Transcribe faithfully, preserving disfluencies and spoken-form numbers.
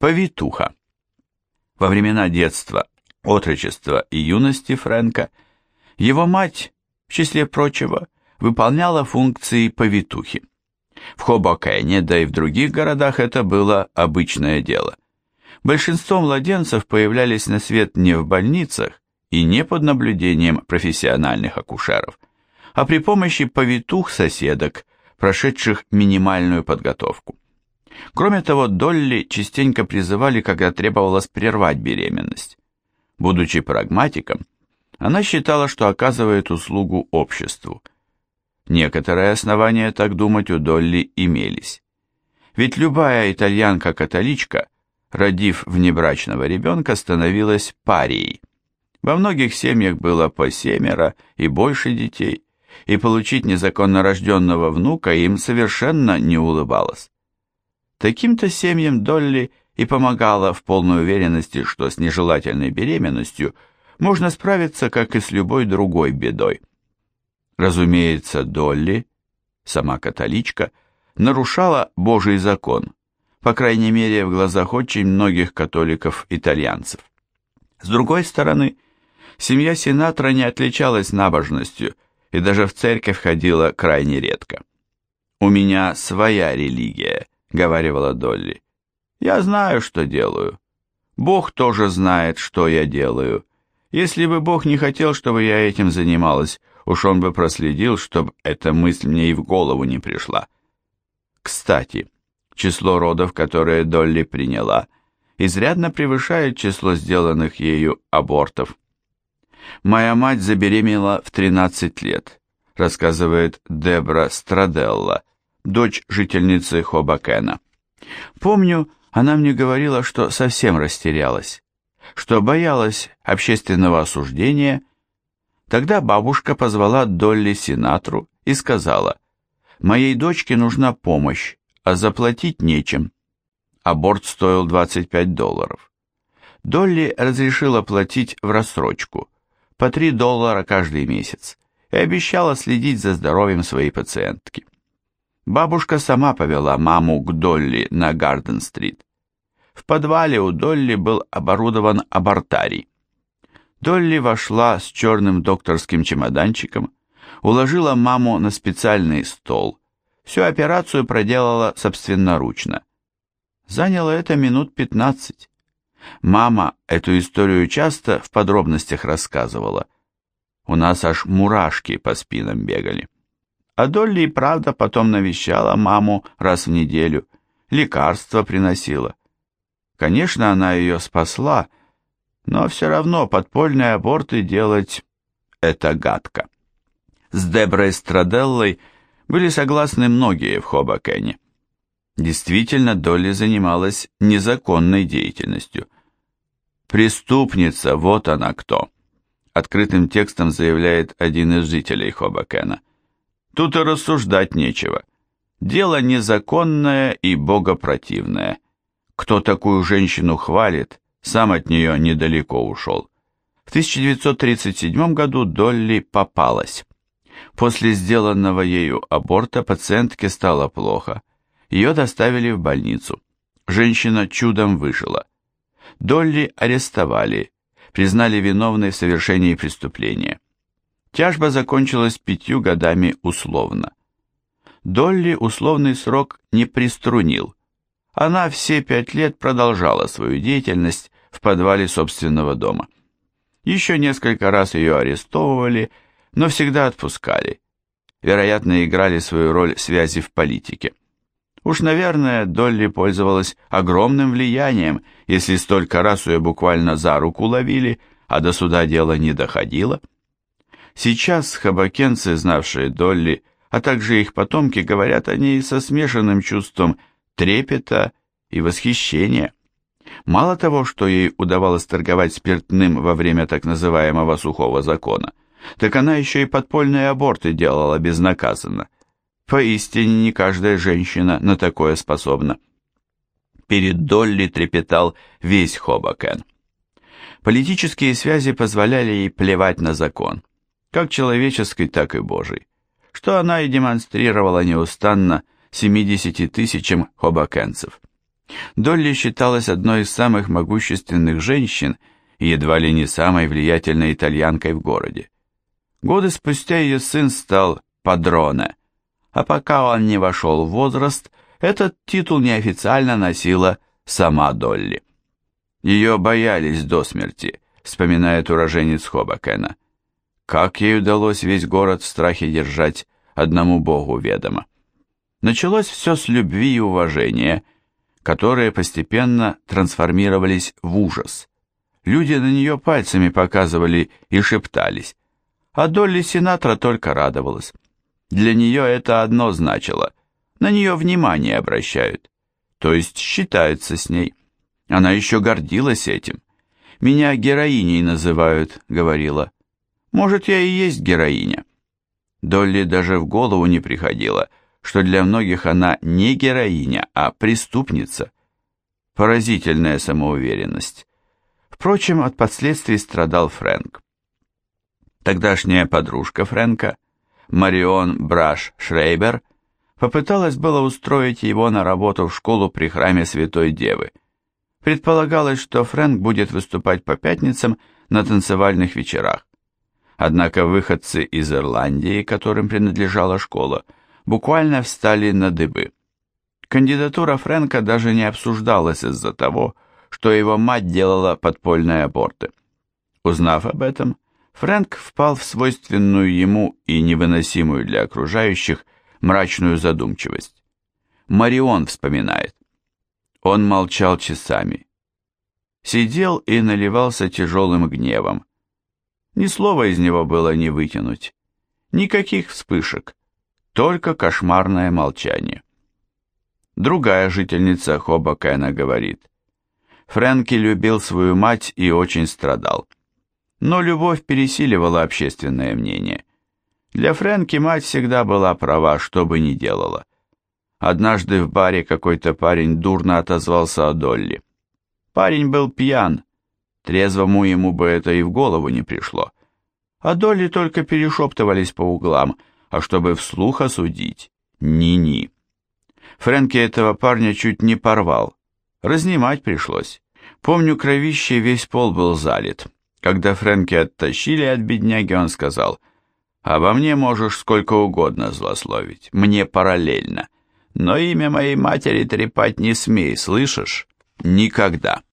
Повитуха. Во времена детства, отрочества и юности Фрэнка его мать, в числе прочего, выполняла функции повитухи. В Хобокене, да и в других городах это было обычное дело. Большинство младенцев появлялись на свет не в больницах и не под наблюдением профессиональных акушеров, а при помощи повитух-соседок, прошедших минимальную подготовку. Кроме того, Долли частенько призывали, когда требовалось прервать беременность. Будучи прагматиком, она считала, что оказывает услугу обществу. Некоторые основания так думать у Долли имелись. Ведь любая итальянка-католичка, родив внебрачного ребенка, становилась парией. Во многих семьях было по семеро и больше детей, и получить незаконно рожденного внука им совершенно не улыбалось. Таким-то семьям Долли и помогала в полной уверенности, что с нежелательной беременностью можно справиться, как и с любой другой бедой. Разумеется, Долли, сама католичка, нарушала Божий закон, по крайней мере в глазах очень многих католиков-итальянцев. С другой стороны, семья Синатра не отличалась набожностью и даже в церковь ходила крайне редко. «У меня своя религия», — говаривала Долли. «Я знаю, что делаю. Бог тоже знает, что я делаю. Если бы Бог не хотел, чтобы я этим занималась, уж он бы проследил, чтобы эта мысль мне и в голову не пришла». Кстати, число родов, которые Долли приняла, изрядно превышает число сделанных ею абортов. «Моя мать забеременела в тринадцать лет», рассказывает Дебра Страделла, дочь жительницы Хобокена. «Помню, она мне говорила, что совсем растерялась, что боялась общественного осуждения. Тогда бабушка позвала Долли Синатру и сказала: «Моей дочке нужна помощь, а заплатить нечем». Аборт стоил двадцать пять долларов. Долли разрешила платить в рассрочку, по три доллара каждый месяц, и обещала следить за здоровьем своей пациентки. Бабушка сама повела маму к Долли на Гарден-стрит. В подвале у Долли был оборудован абортарий. Долли вошла с черным докторским чемоданчиком, уложила маму на специальный стол, всю операцию проделала собственноручно. Заняло это минут пятнадцать. Мама эту историю часто в подробностях рассказывала. У нас аж мурашки по спинам бегали. А Долли и правда потом навещала маму раз в неделю, лекарства приносила. Конечно, она ее спасла, но все равно подпольные аборты делать – это гадко. С Деброй Страделлой были согласны многие в Хобокене. Действительно, Долли занималась незаконной деятельностью. «Преступница, вот она кто», – открытым текстом заявляет один из жителей Хобокена. «Тут и рассуждать нечего. Дело незаконное и богопротивное. Кто такую женщину хвалит, сам от нее недалеко ушел». В тысяча девятьсот тридцать седьмом году Долли попалась. После сделанного ею аборта пациентке стало плохо. Ее доставили в больницу. Женщина чудом выжила. Долли арестовали, признали виновной в совершении преступления. Тяжба закончилась пятью годами условно. Долли условный срок не приструнил. Она все пять лет продолжала свою деятельность в подвале собственного дома. Еще несколько раз ее арестовывали, но всегда отпускали. Вероятно, играли свою роль связи в политике. Уж, наверное, Долли пользовалась огромным влиянием, если столько раз ее буквально за руку ловили, а до суда дело не доходило. Сейчас хобокенцы, знавшие Долли, а также их потомки, говорят о ней со смешанным чувством трепета и восхищения. Мало того, что ей удавалось торговать спиртным во время так называемого сухого закона, так она еще и подпольные аборты делала безнаказанно. Поистине не каждая женщина на такое способна. Перед Долли трепетал весь Хобокен. Политические связи позволяли ей плевать на закон, как человеческий, так и божий, что она и демонстрировала неустанно семидесяти тысячам хобокенцев. Долли считалась одной из самых могущественных женщин и едва ли не самой влиятельной итальянкой в городе. Годы спустя ее сын стал падроне, а пока он не вошел в возраст, этот титул неофициально носила сама Долли. Ее боялись до смерти, вспоминает уроженец Хобокена. Как ей удалось весь город в страхе держать, одному Богу ведомо. Началось все с любви и уважения, которые постепенно трансформировались в ужас. Люди на нее пальцами показывали и шептались, а Долли Синатра только радовалась. Для нее это одно значило, на нее внимание обращают, то есть считаются с ней. Она еще гордилась этим. «Меня героиней называют», — говорила. «Может, я и есть героиня». Долли даже в голову не приходило, что для многих она не героиня, а преступница. Поразительная самоуверенность. Впрочем, от последствий страдал Фрэнк. Тогдашняя подружка Фрэнка, Марион Браш Шрейбер, попыталась было устроить его на работу в школу при храме Святой Девы. Предполагалось, что Фрэнк будет выступать по пятницам на танцевальных вечерах. Однако выходцы из Ирландии, которым принадлежала школа, буквально встали на дыбы. Кандидатура Фрэнка даже не обсуждалась из-за того, что его мать делала подпольные аборты. Узнав об этом, Фрэнк впал в свойственную ему и невыносимую для окружающих мрачную задумчивость. Марион вспоминает. Он молчал часами. Сидел и наливался тяжелым гневом. Ни слова из него было не вытянуть. Никаких вспышек. Только кошмарное молчание. Другая жительница Хобокена говорит. Фрэнки любил свою мать и очень страдал. Но любовь пересиливала общественное мнение. Для Фрэнки мать всегда была права, что бы ни делала. Однажды в баре какой-то парень дурно отозвался о Долли. Парень был пьян, трезвому ему бы это и в голову не пришло. А Долли только перешептывались по углам, а чтобы вслух осудить, ни-ни. Фрэнки этого парня чуть не порвал, разнимать пришлось. Помню, кровище весь пол был залит. Когда Фрэнки оттащили от бедняги, он сказал, «Обо мне можешь сколько угодно злословить, мне параллельно. Но имя моей матери трепать не смей, слышишь? Никогда».